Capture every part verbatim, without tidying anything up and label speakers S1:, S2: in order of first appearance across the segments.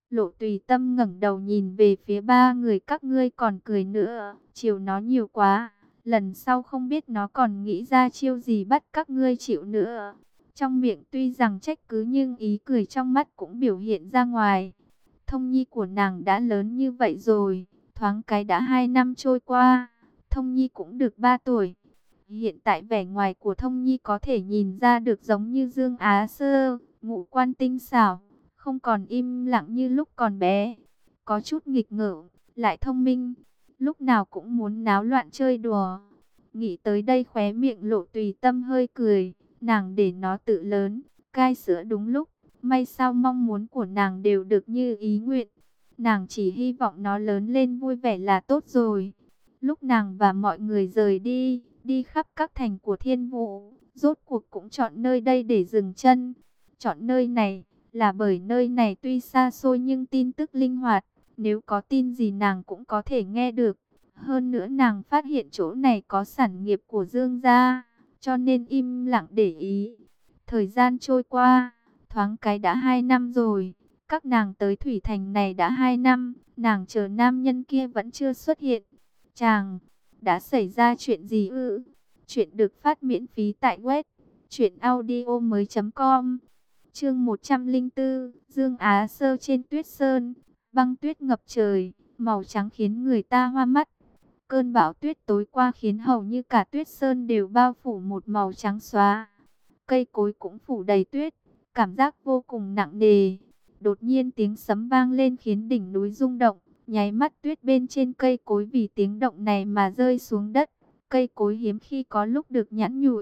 S1: Lộ Tùy Tâm ngẩng đầu nhìn về phía ba người các ngươi còn cười nữa, chiều nó nhiều quá, lần sau không biết nó còn nghĩ ra chiêu gì bắt các ngươi chịu nữa. Trong miệng tuy rằng trách cứ nhưng ý cười trong mắt cũng biểu hiện ra ngoài. Thông nhi của nàng đã lớn như vậy rồi, thoáng cái đã hai năm trôi qua, Thông nhi cũng được ba tuổi. Hiện tại vẻ ngoài của Thông nhi có thể nhìn ra được giống như Dương Á Sơ, ngũ quan tinh xảo, không còn im lặng như lúc còn bé, có chút nghịch ngợm, lại thông minh, lúc nào cũng muốn náo loạn chơi đùa. Nghĩ tới đây khóe miệng Lộ Tùy Tâm hơi cười, nàng để nó tự lớn, cai sữa đúng lúc, may sao mong muốn của nàng đều được như ý nguyện. Nàng chỉ hy vọng nó lớn lên vui vẻ là tốt rồi. Lúc nàng và mọi người rời đi, đi khắp các thành của Thiên Vũ, rốt cuộc cũng chọn nơi đây để dừng chân. Chọn nơi này là bởi nơi này tuy xa xôi nhưng tin tức linh hoạt, nếu có tin gì nàng cũng có thể nghe được. Hơn nữa nàng phát hiện chỗ này có sản nghiệp của Dương gia, cho nên im lặng để ý. Thời gian trôi qua, thoáng cái đã hai năm rồi. Các nàng tới Thủy Thành này đã hai năm, nàng chờ nam nhân kia vẫn chưa xuất hiện. Chàng, đã xảy ra chuyện gì ư? Chuyện được phát miễn phí tại web truyện audio mới chấm com. Chương một trăm lẻ bốn, Dương Á Sơ trên tuyết sơn, băng tuyết ngập trời, màu trắng khiến người ta hoa mắt. Cơn bão tuyết tối qua khiến hầu như cả tuyết sơn đều bao phủ một màu trắng xóa. Cây cối cũng phủ đầy tuyết, cảm giác vô cùng nặng nề. Đột nhiên tiếng sấm vang lên khiến đỉnh núi rung động, nháy mắt tuyết bên trên cây cối vì tiếng động này mà rơi xuống đất. Cây cối hiếm khi có lúc được nhẵn nhụi.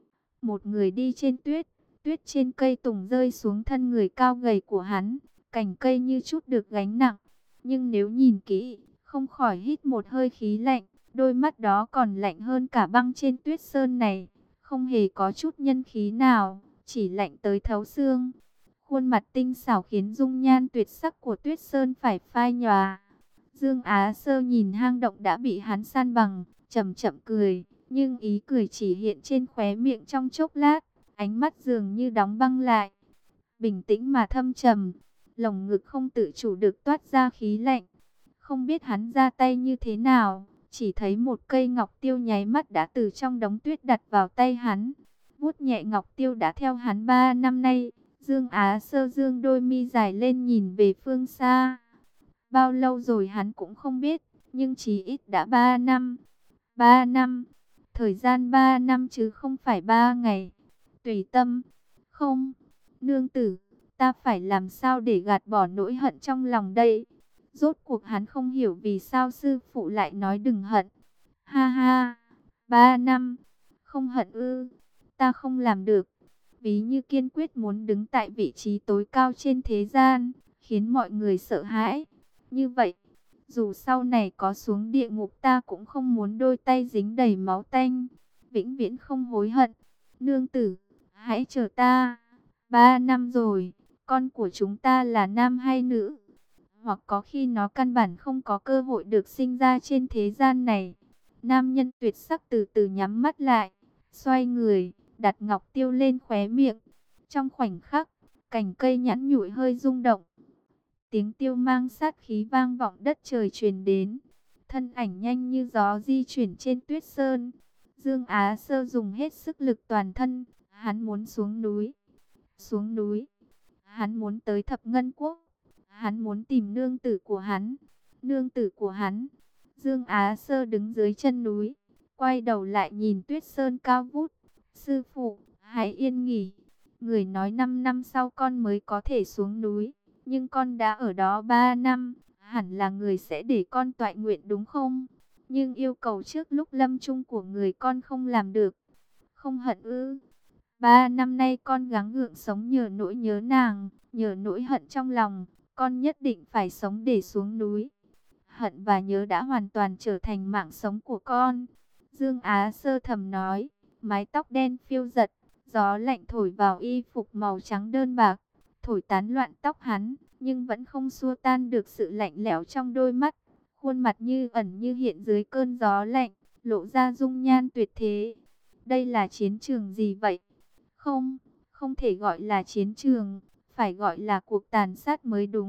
S1: Một người đi trên tuyết, tuyết trên cây tùng rơi xuống thân người cao gầy của hắn, cành cây như chút được gánh nặng. Nhưng nếu nhìn kỹ, không khỏi hít một hơi khí lạnh, đôi mắt đó còn lạnh hơn cả băng trên tuyết sơn này, không hề có chút nhân khí nào, chỉ lạnh tới thấu xương. Khuôn mặt tinh xảo khiến dung nhan tuyệt sắc của tuyết sơn phải phai nhòa. Dương Á Sơ nhìn hang động đã bị hắn san bằng, chậm chậm cười, nhưng ý cười chỉ hiện trên khóe miệng trong chốc lát, ánh mắt dường như đóng băng lại, bình tĩnh mà thâm trầm, lồng ngực không tự chủ được toát ra khí lạnh. Không biết hắn ra tay như thế nào, chỉ thấy một cây ngọc tiêu nháy mắt đã từ trong đống tuyết đặt vào tay hắn. Vuốt nhẹ ngọc tiêu đã theo hắn ba năm nay. Dương Á Sơ dương đôi mi dài lên nhìn về phương xa. Bao lâu rồi hắn cũng không biết, nhưng chỉ ít đã ba năm. Ba năm, thời gian ba năm chứ không phải ba ngày. Tùy Tâm, không, nương tử, ta phải làm sao để gạt bỏ nỗi hận trong lòng đây. Rốt cuộc hắn không hiểu vì sao sư phụ lại nói đừng hận. Ha ha, ba năm, không hận ư, ta không làm được. Ví như kiên quyết muốn đứng tại vị trí tối cao trên thế gian, khiến mọi người sợ hãi. Như vậy, dù sau này có xuống địa ngục ta cũng không muốn đôi tay dính đầy máu tanh, vĩnh viễn không hối hận. Nương tử, hãy chờ ta. Ba năm rồi, con của chúng ta là nam hay nữ? Hoặc có khi nó căn bản không có cơ hội được sinh ra trên thế gian này. Nam nhân tuyệt sắc từ từ nhắm mắt lại, xoay người, đặt ngọc tiêu lên khóe miệng. Trong khoảnh khắc, cành cây nhẵn nhụi hơi rung động. Tiếng tiêu mang sát khí vang vọng đất trời truyền đến. Thân ảnh nhanh như gió di chuyển trên tuyết sơn. Dương Á Sơ dùng hết sức lực toàn thân. Hắn muốn xuống núi. Xuống núi. Hắn muốn tới Thập Ngân Quốc. Hắn muốn tìm nương tử của hắn. Nương tử của hắn. Dương Á Sơ đứng dưới chân núi, quay đầu lại nhìn tuyết sơn cao vút. Sư phụ, hãy yên nghỉ. Người nói năm năm sau con mới có thể xuống núi. Nhưng con đã ở đó ba năm. Hẳn là người sẽ để con toại nguyện đúng không? Nhưng yêu cầu trước lúc lâm chung của người con không làm được. Không hận ư? Ba năm nay con gắng gượng sống nhờ nỗi nhớ nàng, nhờ nỗi hận trong lòng. Con nhất định phải sống để xuống núi. Hận và nhớ đã hoàn toàn trở thành mạng sống của con. Dương Á Sơ thầm nói, mái tóc đen phiêu giật, gió lạnh thổi vào y phục màu trắng đơn bạc, thổi tán loạn tóc hắn, nhưng vẫn không xua tan được sự lạnh lẽo trong đôi mắt. Khuôn mặt như ẩn như hiện dưới cơn gió lạnh, lộ ra dung nhan tuyệt thế. Đây là chiến trường gì vậy? Không, không thể gọi là chiến trường, phải gọi là cuộc tàn sát mới đúng.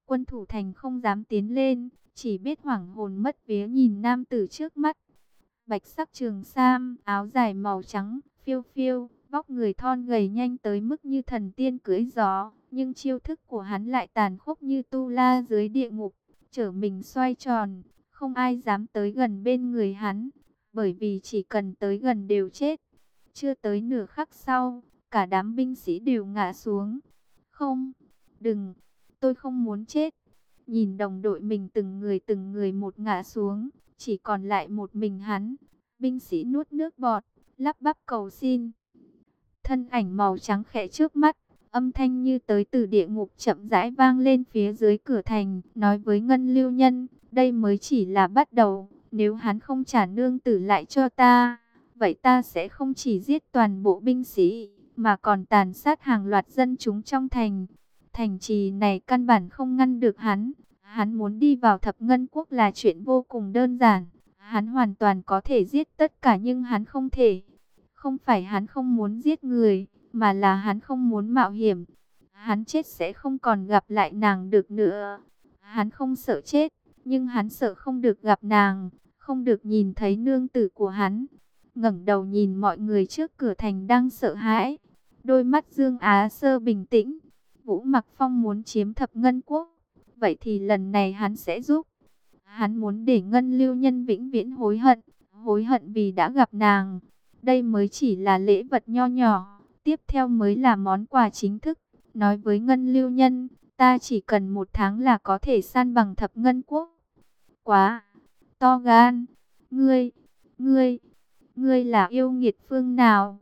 S1: Quân thủ thành không dám tiến lên, chỉ biết hoảng hồn mất vía nhìn nam tử trước mắt. Bạch sắc trường sam, áo dài màu trắng, phiêu phiêu, vóc người thon gầy nhanh tới mức như thần tiên cưỡi gió. Nhưng chiêu thức của hắn lại tàn khốc như tu la dưới địa ngục, trở mình xoay tròn, không ai dám tới gần bên người hắn, bởi vì chỉ cần tới gần đều chết. Chưa tới nửa khắc sau, cả đám binh sĩ đều ngã xuống. Không, đừng, tôi không muốn chết. Nhìn đồng đội mình từng người từng người một ngã xuống, chỉ còn lại một mình hắn. Binh sĩ nuốt nước bọt, lắp bắp cầu xin. Thân ảnh màu trắng khẽ trước mắt, âm thanh như tới từ địa ngục chậm rãi vang lên phía dưới cửa thành, nói với Ngân Lưu Nhân, đây mới chỉ là bắt đầu, nếu hắn không trả nương tử lại cho ta, vậy ta sẽ không chỉ giết toàn bộ binh sĩ, mà còn tàn sát hàng loạt dân chúng trong thành. Thành trì này căn bản không ngăn được hắn, hắn muốn đi vào Thập Ngân Quốc là chuyện vô cùng đơn giản, hắn hoàn toàn có thể giết tất cả nhưng hắn không thể. Không phải hắn không muốn giết người, mà là hắn không muốn mạo hiểm. Hắn chết sẽ không còn gặp lại nàng được nữa. Hắn không sợ chết, nhưng hắn sợ không được gặp nàng, không được nhìn thấy nương tử của hắn. Ngẩng đầu nhìn mọi người trước cửa thành đang sợ hãi. Đôi mắt Dương Á Sơ bình tĩnh. Vũ Mặc Phong muốn chiếm Thập Ngân Quốc, vậy thì lần này hắn sẽ giúp. Hắn muốn để Ngân Lưu Nhân vĩnh viễn hối hận, hối hận vì đã gặp nàng. Đây mới chỉ là lễ vật nho nhỏ, tiếp theo mới là món quà chính thức. Nói với Ngân Lưu Nhân, ta chỉ cần một tháng là có thể san bằng Thập Ngân Quốc. Quá to gan, ngươi, ngươi, ngươi là yêu nghiệt phương nào?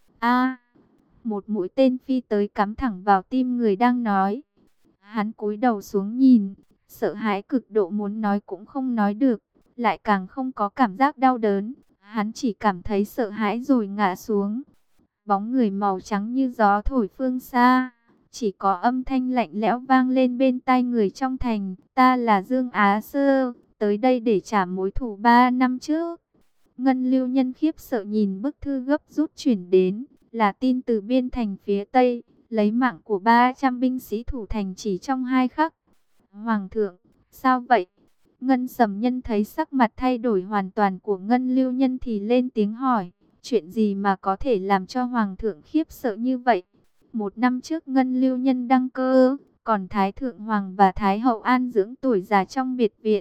S1: A, một mũi tên phi tới cắm thẳng vào tim người đang nói. Hắn cúi đầu xuống nhìn, sợ hãi cực độ muốn nói cũng không nói được, lại càng không có cảm giác đau đớn. Hắn chỉ cảm thấy sợ hãi rồi ngã xuống. Bóng người màu trắng như gió thổi phương xa. Chỉ có âm thanh lạnh lẽo vang lên bên tai người trong thành. Ta là Dương Á Sơ, tới đây để trả mối thù ba năm trước. Ngân Lưu Nhân khiếp sợ nhìn bức thư gấp rút chuyển đến. Là tin từ biên thành phía Tây. Lấy mạng của ba trăm binh sĩ thủ thành chỉ trong hai khắc. Hoàng thượng, sao vậy? Ngân Sầm Nhân thấy sắc mặt thay đổi hoàn toàn của Ngân Lưu Nhân thì lên tiếng hỏi, chuyện gì mà có thể làm cho Hoàng thượng khiếp sợ như vậy? Một năm trước Ngân Lưu Nhân đăng cơ, còn Thái Thượng Hoàng và Thái Hậu an dưỡng tuổi già trong biệt viện.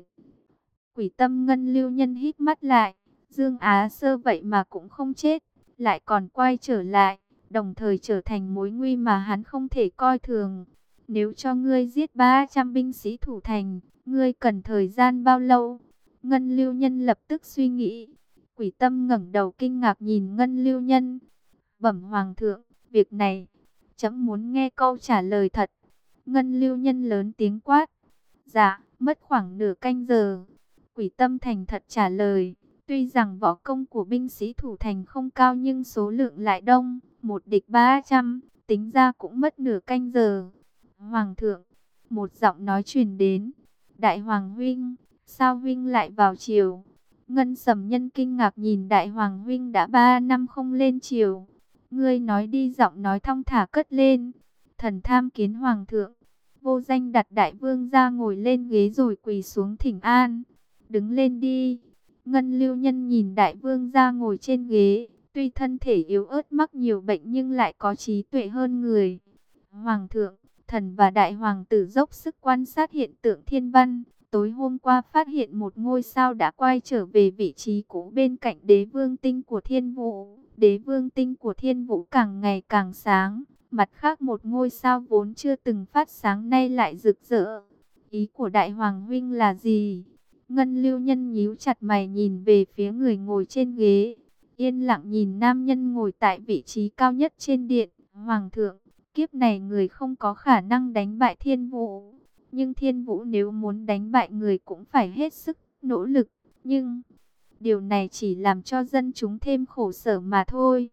S1: Quỷ tâm Ngân Lưu Nhân hít mắt lại, Dương Á Sơ vậy mà cũng không chết, lại còn quay trở lại, đồng thời trở thành mối nguy mà hắn không thể coi thường. Nếu cho ngươi giết ba trăm binh sĩ thủ thành, ngươi cần thời gian bao lâu? Ngân Lưu Nhân lập tức suy nghĩ. Quỷ tâm ngẩng đầu kinh ngạc nhìn Ngân Lưu Nhân. Bẩm Hoàng thượng, việc này, trẫm muốn nghe câu trả lời thật. Ngân Lưu Nhân lớn tiếng quát. Dạ, mất khoảng nửa canh giờ. Quỷ tâm thành thật trả lời. Tuy rằng võ công của binh sĩ thủ thành không cao nhưng số lượng lại đông. Một địch ba trăm, tính ra cũng mất nửa canh giờ. Hoàng thượng, một giọng nói truyền đến. Đại Hoàng huynh, sao huynh lại vào triều? Ngân Sầm Nhân kinh ngạc nhìn Đại Hoàng huynh đã ba năm không lên triều. Ngươi nói đi, giọng nói thong thả cất lên. Thần tham kiến Hoàng thượng. Vô Danh đặt Đại Vương ra ngồi lên ghế rồi quỳ xuống thỉnh an. Đứng lên đi. Ngân Lưu Nhân nhìn Đại Vương ra ngồi trên ghế. Tuy thân thể yếu ớt mắc nhiều bệnh nhưng lại có trí tuệ hơn người. Hoàng thượng, thần và Đại Hoàng tử dốc sức quan sát hiện tượng thiên văn. Tối hôm qua phát hiện một ngôi sao đã quay trở về vị trí cũ bên cạnh đế vương tinh của thiên vũ. Đế vương tinh của thiên vũ càng ngày càng sáng. Mặt khác một ngôi sao vốn chưa từng phát sáng nay lại rực rỡ. Ý của Đại Hoàng huynh là gì? Ngân Lưu Nhân nhíu chặt mày nhìn về phía người ngồi trên ghế. Yên lặng nhìn nam nhân ngồi tại vị trí cao nhất trên điện. Hoàng thượng, kiếp này người không có khả năng đánh bại thiên vũ. Nhưng thiên vũ nếu muốn đánh bại người cũng phải hết sức nỗ lực. Nhưng điều này chỉ làm cho dân chúng thêm khổ sở mà thôi.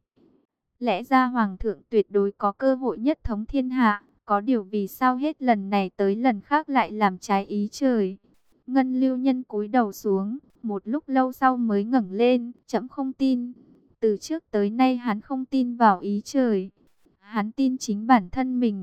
S1: Lẽ ra Hoàng thượng tuyệt đối có cơ hội nhất thống thiên hạ. Có điều vì sao hết lần này tới lần khác lại làm trái ý trời? Ngân Lưu Nhân cúi đầu xuống, một lúc lâu sau mới ngẩng lên. Trẫm không tin. Từ trước tới nay hắn không tin vào ý trời. Hắn tin chính bản thân mình.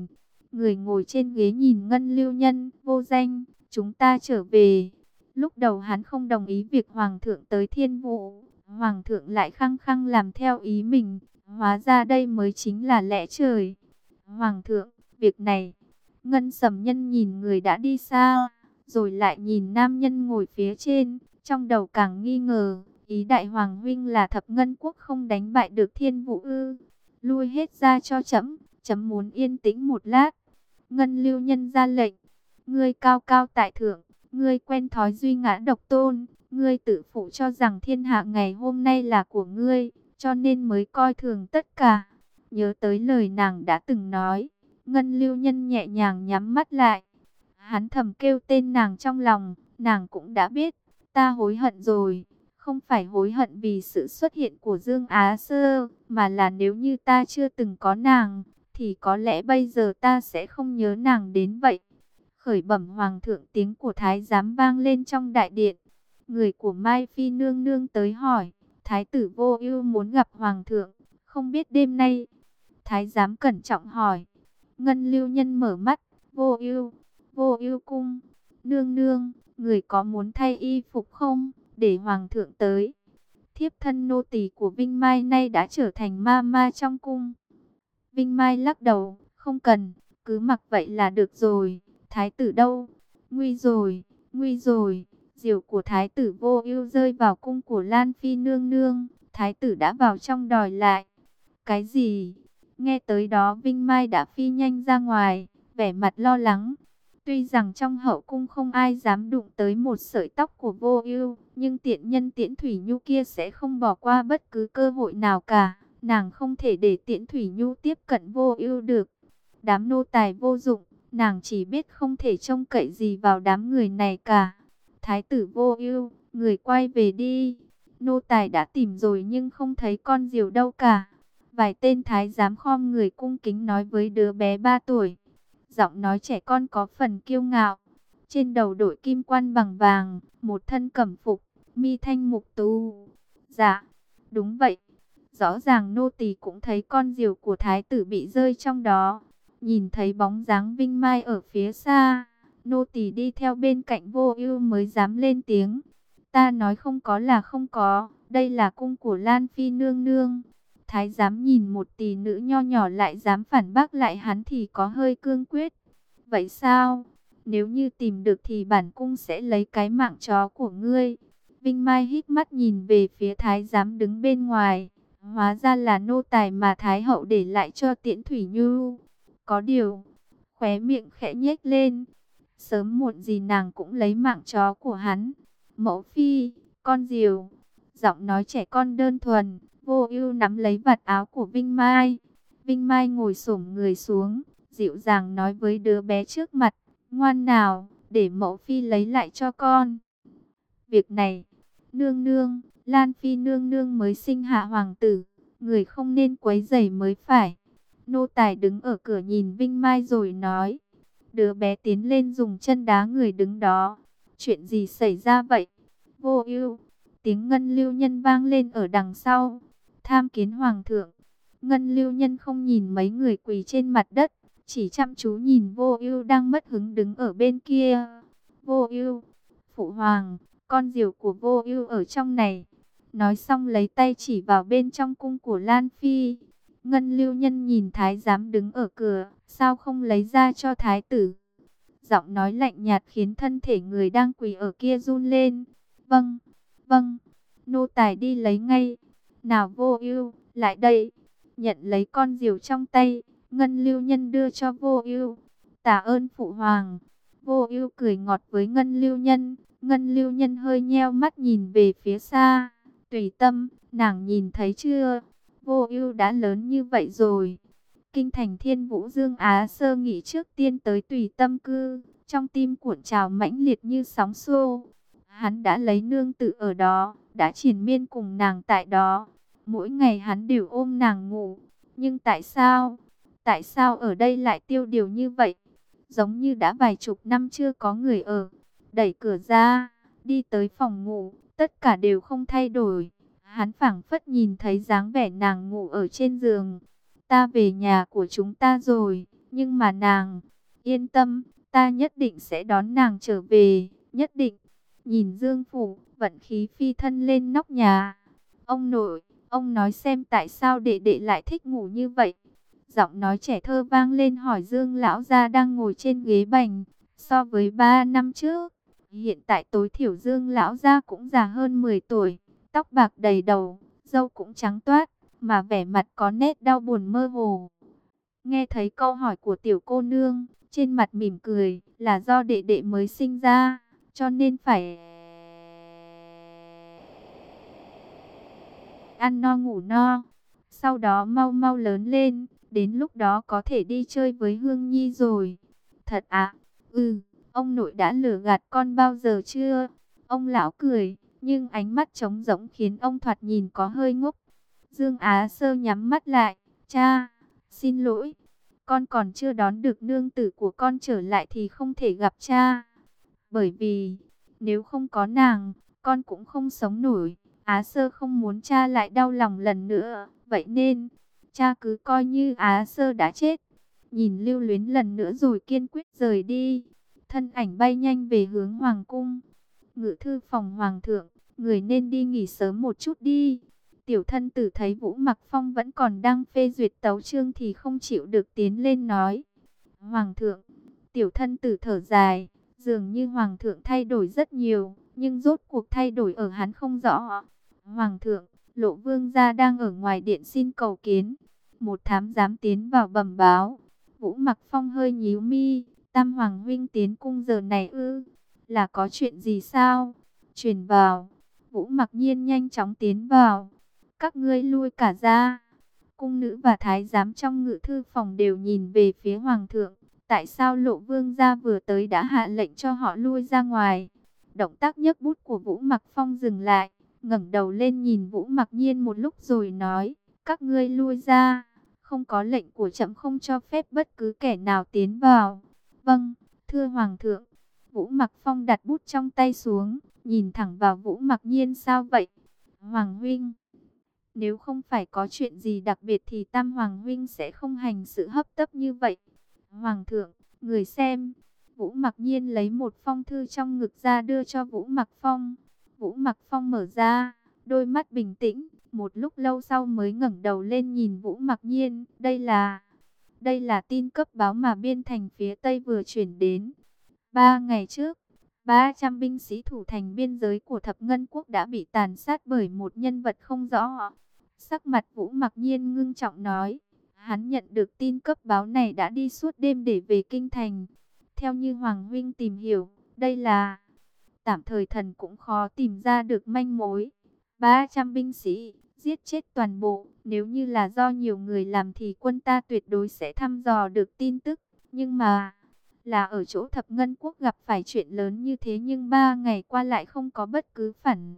S1: Người ngồi trên ghế nhìn Ngân Lưu Nhân, vô danh, chúng ta trở về. Lúc đầu hắn không đồng ý việc Hoàng thượng tới Thiên Vũ. Hoàng thượng lại khăng khăng làm theo ý mình. Hóa ra đây mới chính là lẽ trời. Hoàng thượng, việc này. Ngân Sầm Nhân nhìn người đã đi xa, rồi lại nhìn nam nhân ngồi phía trên. Trong đầu càng nghi ngờ, ý đại hoàng huynh là Thập Ngân Quốc không đánh bại được Thiên Vũ ư? Lui hết ra cho trẫm, trẫm muốn yên tĩnh một lát. Ngân Lưu Nhân ra lệnh, ngươi cao cao tại thượng, ngươi quen thói duy ngã độc tôn, ngươi tự phụ cho rằng thiên hạ ngày hôm nay là của ngươi, cho nên mới coi thường tất cả. Nhớ tới lời nàng đã từng nói, Ngân Lưu Nhân nhẹ nhàng nhắm mắt lại. Hắn thầm kêu tên nàng trong lòng, nàng cũng đã biết, ta hối hận rồi. Không phải hối hận vì sự xuất hiện của Dương Á Sơ, mà là nếu như ta chưa từng có nàng, thì có lẽ bây giờ ta sẽ không nhớ nàng đến vậy. Khởi bẩm hoàng thượng, tiếng của thái giám vang lên trong đại điện. Người của Mai Phi nương nương tới hỏi, thái tử Vô Ưu muốn gặp hoàng thượng, không biết đêm nay. Thái giám cẩn trọng hỏi. Ngân Lưu Nhân mở mắt, Vô Ưu, Vô Ưu cung, nương nương, người có muốn thay y phục không, để hoàng thượng tới. Thiếp thân nô tỳ của Vinh Mai nay đã trở thành ma ma trong cung. Vinh Mai lắc đầu, không cần, cứ mặc vậy là được rồi. Thái tử đâu? Nguy rồi, nguy rồi. Diều của thái tử Vô Ưu rơi vào cung của Lan Phi nương nương. Thái tử đã vào trong đòi lại. Cái gì? Nghe tới đó Vinh Mai đã phi nhanh ra ngoài, vẻ mặt lo lắng. Tuy rằng trong hậu cung không ai dám đụng tới một sợi tóc của Vô Ưu, nhưng tiện nhân Tiễn Thủy Nhu kia sẽ không bỏ qua bất cứ cơ hội nào cả. Nàng không thể để Tiễn Thủy Nhu tiếp cận Vô Ưu được. Đám nô tài vô dụng, nàng chỉ biết không thể trông cậy gì vào đám người này cả. Thái tử Vô Ưu, người quay về đi. Nô tài đã tìm rồi nhưng không thấy con diều đâu cả. Vài tên thái giám khom người cung kính nói với đứa bé ba tuổi. Giọng nói trẻ con có phần kiêu ngạo. Trên đầu đội kim quan bằng vàng, một thân cẩm phục, mi thanh mục tú. Dạ, đúng vậy. Rõ ràng nô tỳ cũng thấy con diều của thái tử bị rơi trong đó. Nhìn thấy bóng dáng Vinh Mai ở phía xa, nô tỳ đi theo bên cạnh Vô Ưu mới dám lên tiếng. Ta nói không có là không có, đây là cung của Lan Phi nương nương. Thái giám nhìn một tỷ nữ nho nhỏ lại dám phản bác lại hắn thì có hơi cương quyết. Vậy sao? Nếu như tìm được thì bản cung sẽ lấy cái mạng chó của ngươi. Vinh Mai híp mắt nhìn về phía thái giám đứng bên ngoài. Hóa ra là nô tài mà Thái hậu để lại cho Tiễn Thủy Nhu. Có điều, khóe miệng khẽ nhếch lên. Sớm muộn gì nàng cũng lấy mạng chó của hắn. Mẫu phi, con diều. Giọng nói trẻ con đơn thuần. Vô Ưu nắm lấy vạt áo của Vinh Mai. Vinh Mai ngồi xổm người xuống, dịu dàng nói với đứa bé trước mặt, ngoan nào, để mẫu phi lấy lại cho con. Việc này, nương nương, Lan Phi nương nương mới sinh hạ hoàng tử, người không nên quấy rầy mới phải. Nô tài đứng ở cửa nhìn Vinh Mai rồi nói. Đứa bé tiến lên dùng chân đá người đứng đó. Chuyện gì xảy ra vậy? Vô Ưu, tiếng Ngân Lưu Nhân vang lên ở đằng sau. Tham kiến hoàng thượng. Ngân Lưu Nhân không nhìn mấy người quỳ trên mặt đất, chỉ chăm chú nhìn Vô Ưu đang mất hứng đứng ở bên kia. Vô Ưu, phụ hoàng, con diều của Vô Ưu ở trong này. Nói xong lấy tay chỉ vào bên trong cung của Lan Phi. Ngân Lưu Nhân nhìn thái giám đứng ở cửa, sao không lấy ra cho thái tử? Giọng nói lạnh nhạt khiến thân thể người đang quỳ ở kia run lên. Vâng, vâng, nô tài đi lấy ngay. Nào Vô Ưu, lại đây. Nhận lấy con diều trong tay, Ngân Lưu Nhân đưa cho Vô Ưu. Tạ ơn phụ hoàng. Vô Ưu cười ngọt với Ngân Lưu Nhân. Ngân Lưu Nhân hơi nheo mắt nhìn về phía xa. Tùy Tâm, nàng nhìn thấy chưa? Vô Ưu đã lớn như vậy rồi. Kinh thành Thiên Vũ Dương Á Sơ nghĩ trước tiên tới Tùy Tâm cư, trong tim cuộn trào mãnh liệt như sóng xô. Hắn đã lấy nương tự ở đó, đã triền miên cùng nàng tại đó. Mỗi ngày hắn đều ôm nàng ngủ. Nhưng tại sao? Tại sao ở đây lại tiêu điều như vậy? Giống như đã vài chục năm chưa có người ở. Đẩy cửa ra, đi tới phòng ngủ, tất cả đều không thay đổi. Hắn phảng phất nhìn thấy dáng vẻ nàng ngủ ở trên giường. Ta về nhà của chúng ta rồi. Nhưng mà nàng, yên tâm, ta nhất định sẽ đón nàng trở về, nhất định. Nhìn Dương Phủ, vận khí phi thân lên nóc nhà. Ông nội, ông nói xem tại sao đệ đệ lại thích ngủ như vậy. Giọng nói trẻ thơ vang lên hỏi Dương lão gia đang ngồi trên ghế bành. So với ba năm trước, hiện tại tối thiểu Dương lão gia cũng già hơn mười tuổi, tóc bạc đầy đầu, râu cũng trắng toát, mà vẻ mặt có nét đau buồn mơ hồ. Nghe thấy câu hỏi của tiểu cô nương, trên mặt mỉm cười, là do đệ đệ mới sinh ra, cho nên phải ăn no ngủ no. Sau đó mau mau lớn lên, đến lúc đó có thể đi chơi với Hương Nhi rồi. Thật ạ? Ừ, ông nội đã lừa gạt con bao giờ chưa? Ông lão cười, nhưng ánh mắt trống rỗng khiến ông thoạt nhìn có hơi ngốc. Dương Á Sơ nhắm mắt lại, cha, xin lỗi, con còn chưa đón được nương tử của con trở lại thì không thể gặp cha. Bởi vì, nếu không có nàng, con cũng không sống nổi. Á Sơ không muốn cha lại đau lòng lần nữa, vậy nên, cha cứ coi như Á Sơ đã chết. Nhìn lưu luyến lần nữa rồi kiên quyết rời đi. Thân ảnh bay nhanh về hướng hoàng cung. Ngự thư phòng hoàng thượng, người nên đi nghỉ sớm một chút đi. Tiểu thân tử thấy Vũ Mặc Phong vẫn còn đang phê duyệt tấu chương thì không chịu được tiến lên nói. Hoàng thượng, tiểu thân tử thở dài, dường như hoàng thượng thay đổi rất nhiều, nhưng rốt cuộc thay đổi ở hắn không rõ. Hoàng thượng, Lộ Vương gia đang ở ngoài điện xin cầu kiến. Một thám giám tiến vào bẩm báo. Vũ Mặc Phong hơi nhíu mi, Tam Hoàng huynh tiến cung giờ này ư? Là có chuyện gì sao? Truyền vào. Vũ Mặc Nhiên nhanh chóng tiến vào. Các ngươi lui cả ra. Cung nữ và thái giám trong ngự thư phòng đều nhìn về phía hoàng thượng. Tại sao Lộ Vương gia vừa tới đã hạ lệnh cho họ lui ra ngoài? Động tác nhấc bút của Vũ Mặc Phong dừng lại, ngẩng đầu lên nhìn Vũ Mặc Nhiên một lúc rồi nói: các ngươi lui ra, không có lệnh của trẫm không cho phép bất cứ kẻ nào tiến vào. Vâng, thưa hoàng thượng. Vũ Mặc Phong đặt bút trong tay xuống, nhìn thẳng vào Vũ Mặc Nhiên. Sao vậy, Hoàng huynh? Nếu không phải có chuyện gì đặc biệt thì Tam Hoàng huynh sẽ không hành sự hấp tấp như vậy. Hoàng thượng, người xem. Vũ Mặc Nhiên lấy một phong thư trong ngực ra đưa cho Vũ Mặc Phong. Vũ Mặc Phong mở ra, đôi mắt bình tĩnh, một lúc lâu sau mới ngẩng đầu lên nhìn Vũ Mặc Nhiên. Đây là, đây là tin cấp báo mà biên thành phía Tây vừa chuyển đến. Ba ngày trước, ba trăm binh sĩ thủ thành biên giới của Thập Ngân Quốc đã bị tàn sát bởi một nhân vật không rõ. Sắc mặt Vũ Mặc Nhiên ngưng trọng nói, hắn nhận được tin cấp báo này đã đi suốt đêm để về kinh thành. Theo như Hoàng huynh tìm hiểu, đây là, tạm thời thần cũng khó tìm ra được manh mối. ba trăm binh sĩ, giết chết toàn bộ, nếu như là do nhiều người làm thì quân ta tuyệt đối sẽ thăm dò được tin tức. Nhưng mà, là ở chỗ Thập Ngân Quốc gặp phải chuyện lớn như thế nhưng ba ngày qua lại không có bất cứ phản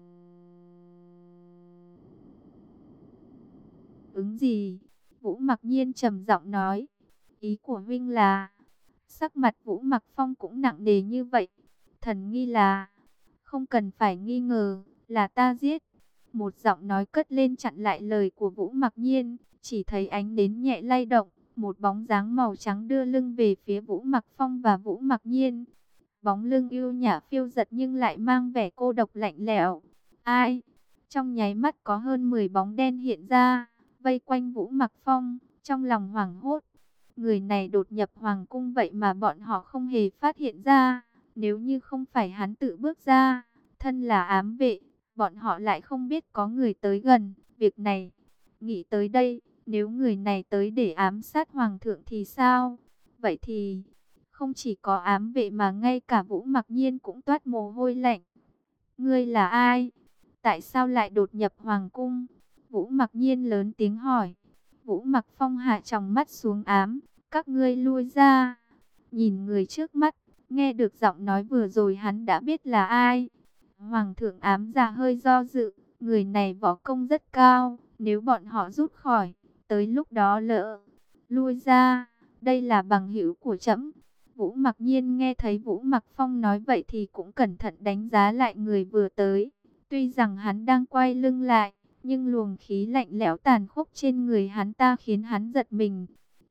S1: ứng gì. Vũ Mặc Nhiên trầm giọng nói, ý của huynh là? Sắc mặt Vũ Mặc Phong cũng nặng nề như vậy. Thần nghi là, không cần phải nghi ngờ, là ta giết. Một giọng nói cất lên chặn lại lời của Vũ Mặc Nhiên, chỉ thấy ánh nến nhẹ lay động, một bóng dáng màu trắng đưa lưng về phía Vũ Mặc Phong và Vũ Mặc Nhiên. Bóng lưng yêu nhã phiêu giật nhưng lại mang vẻ cô độc lạnh lẽo. Ai? Trong nháy mắt có hơn mười bóng đen hiện ra, vây quanh Vũ Mặc Phong, trong lòng hoảng hốt. Người này đột nhập hoàng cung vậy mà bọn họ không hề phát hiện ra. Nếu như không phải hắn tự bước ra, thân là ám vệ, bọn họ lại không biết có người tới gần. Việc này, nghĩ tới đây, nếu người này tới để ám sát hoàng thượng thì sao? Vậy thì, không chỉ có ám vệ mà ngay cả Vũ Mặc Nhiên cũng toát mồ hôi lạnh. Ngươi là ai? Tại sao lại đột nhập hoàng cung? Vũ Mặc Nhiên lớn tiếng hỏi. Vũ Mặc Phong hạ tròng mắt xuống ám, các ngươi lui ra. Nhìn người trước mắt, nghe được giọng nói vừa rồi hắn đã biết là ai. Hoàng thượng ám già hơi do dự, người này võ công rất cao, nếu bọn họ rút khỏi, tới lúc đó lỡ lui ra, đây là bằng hữu của trẫm. Vũ Mặc Nhiên nghe thấy Vũ Mặc Phong nói vậy thì cũng cẩn thận đánh giá lại người vừa tới. Tuy rằng hắn đang quay lưng lại, nhưng luồng khí lạnh lẽo tàn khốc trên người hắn ta khiến hắn giật mình.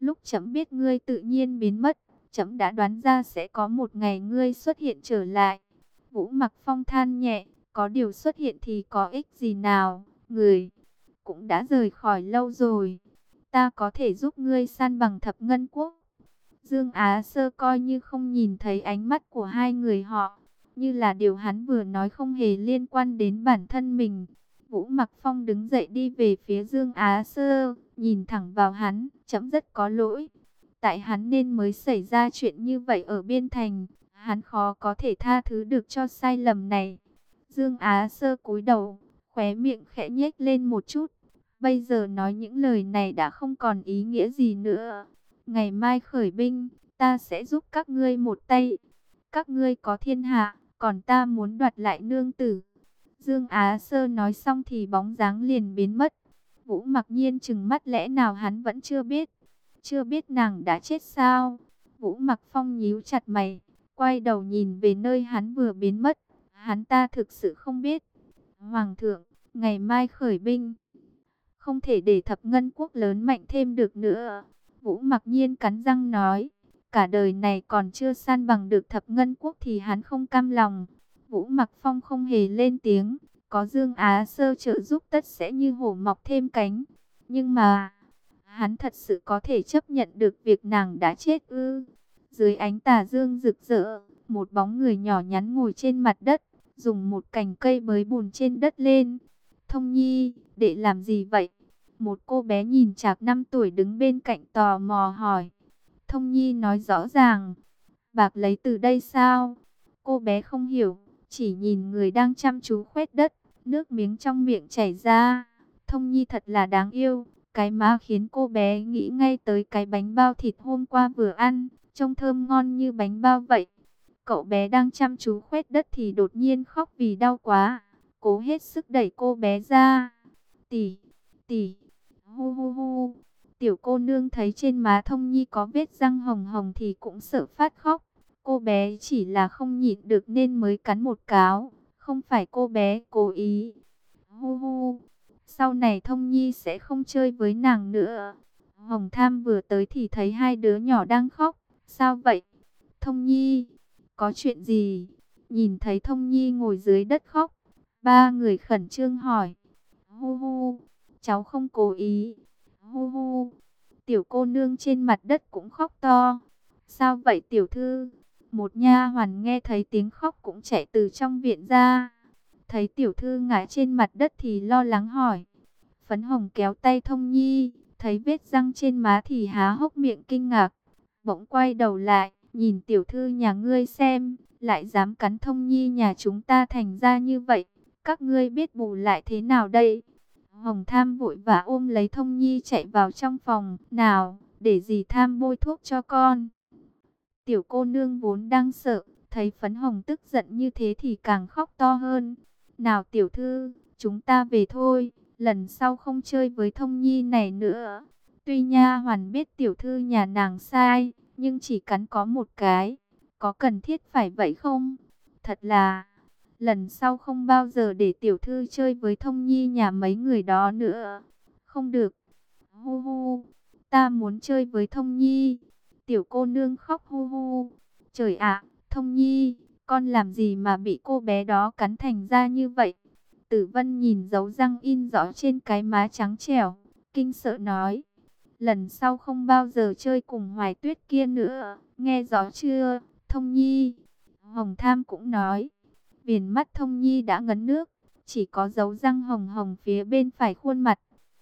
S1: Lúc trẫm biết ngươi tự nhiên biến mất, trẫm đã đoán ra sẽ có một ngày ngươi xuất hiện trở lại. Vũ Mặc Phong than nhẹ, có điều xuất hiện thì có ích gì nào, người cũng đã rời khỏi lâu rồi. Ta có thể giúp ngươi san bằng thập ngân quốc. Dương Á Sơ coi như không nhìn thấy ánh mắt của hai người họ, như là điều hắn vừa nói không hề liên quan đến bản thân mình. Vũ Mặc Phong đứng dậy đi về phía Dương Á Sơ, nhìn thẳng vào hắn, trẫm rất có lỗi. Tại hắn nên mới xảy ra chuyện như vậy ở Biên Thành, hắn khó có thể tha thứ được cho sai lầm này. Dương Á Sơ cúi đầu, khóe miệng khẽ nhếch lên một chút. Bây giờ nói những lời này đã không còn ý nghĩa gì nữa. Ngày mai khởi binh, ta sẽ giúp các ngươi một tay. Các ngươi có thiên hạ, còn ta muốn đoạt lại nương tử. Dương Á Sơ nói xong thì bóng dáng liền biến mất. Vũ Mặc Nhiên trừng mắt, lẽ nào hắn vẫn chưa biết? Chưa biết nàng đã chết sao? Vũ Mặc Phong nhíu chặt mày, quay đầu nhìn về nơi hắn vừa biến mất. Hắn ta thực sự không biết. Hoàng thượng, ngày mai khởi binh, không thể để thập ngân quốc lớn mạnh thêm được nữa. Vũ Mặc Nhiên cắn răng nói, cả đời này còn chưa san bằng được thập ngân quốc thì hắn không cam lòng. Vũ Mặc Phong không hề lên tiếng, có Dương Á Sơ trợ giúp tất sẽ như hổ mọc thêm cánh. Nhưng mà, hắn thật sự có thể chấp nhận được việc nàng đã chết ư? Dưới ánh tà dương rực rỡ, một bóng người nhỏ nhắn ngồi trên mặt đất, dùng một cành cây bới bùn trên đất lên. Thông Nhi, để làm gì vậy? Một cô bé nhìn chạc năm tuổi đứng bên cạnh tò mò hỏi. Thông Nhi nói rõ ràng, bạc lấy từ đây sao? Cô bé không hiểu, chỉ nhìn người đang chăm chú khuét đất, nước miếng trong miệng chảy ra. Thông Nhi thật là đáng yêu, cái má khiến cô bé nghĩ ngay tới cái bánh bao thịt hôm qua vừa ăn, trông thơm ngon như bánh bao vậy. Cậu bé đang chăm chú khuét đất thì đột nhiên khóc vì đau quá, cố hết sức đẩy cô bé ra. Tỷ, tỷ, hu hu hu. Tiểu cô nương thấy trên má Thông Nhi có vết răng hồng hồng thì cũng sợ phát khóc. Cô bé chỉ là không nhịn được nên mới cắn một cáo, không phải cô bé cố ý. Hu hu, sau này Thông Nhi sẽ không chơi với nàng nữa. Hồng Tham vừa tới thì thấy hai đứa nhỏ đang khóc. Sao vậy? Thông Nhi, có chuyện gì? Nhìn thấy Thông Nhi ngồi dưới đất khóc, ba người khẩn trương hỏi. Hu hu, cháu không cố ý. Hu hu, tiểu cô nương trên mặt đất cũng khóc to. Sao vậy tiểu thư? Một nha hoàn nghe thấy tiếng khóc cũng chạy từ trong viện ra. Thấy tiểu thư ngã trên mặt đất thì lo lắng hỏi. Phấn Hồng kéo tay Thông Nhi, thấy vết răng trên má thì há hốc miệng kinh ngạc. Bỗng quay đầu lại, nhìn tiểu thư nhà ngươi xem, lại dám cắn Thông Nhi nhà chúng ta thành ra như vậy. Các ngươi biết bù lại thế nào đây? Hồng Tham vội vã ôm lấy Thông Nhi chạy vào trong phòng. Nào, để dì Tham bôi thuốc cho con. Tiểu cô nương vốn đang sợ, thấy Phấn Hồng tức giận như thế thì càng khóc to hơn. Nào tiểu thư, chúng ta về thôi, lần sau không chơi với Thông Nhi này nữa. Tuy nha hoàn biết tiểu thư nhà nàng sai, nhưng chỉ cắn có một cái, có cần thiết phải vậy không? Thật là, lần sau không bao giờ để tiểu thư chơi với Thông Nhi nhà mấy người đó nữa. Không được. Hu hu, ta muốn chơi với Thông Nhi. Tiểu cô nương khóc hu hu. Trời ạ, Thông Nhi, con làm gì mà bị cô bé đó cắn thành ra như vậy? Tử Vân nhìn dấu răng in rõ trên cái má trắng trẻo, kinh sợ nói. Lần sau không bao giờ chơi cùng Hoài Tuyết kia nữa, nghe rõ chưa, Thông Nhi? Hồng Tham cũng nói. Viền mắt Thông Nhi đã ngấn nước, chỉ có dấu răng hồng hồng phía bên phải khuôn mặt.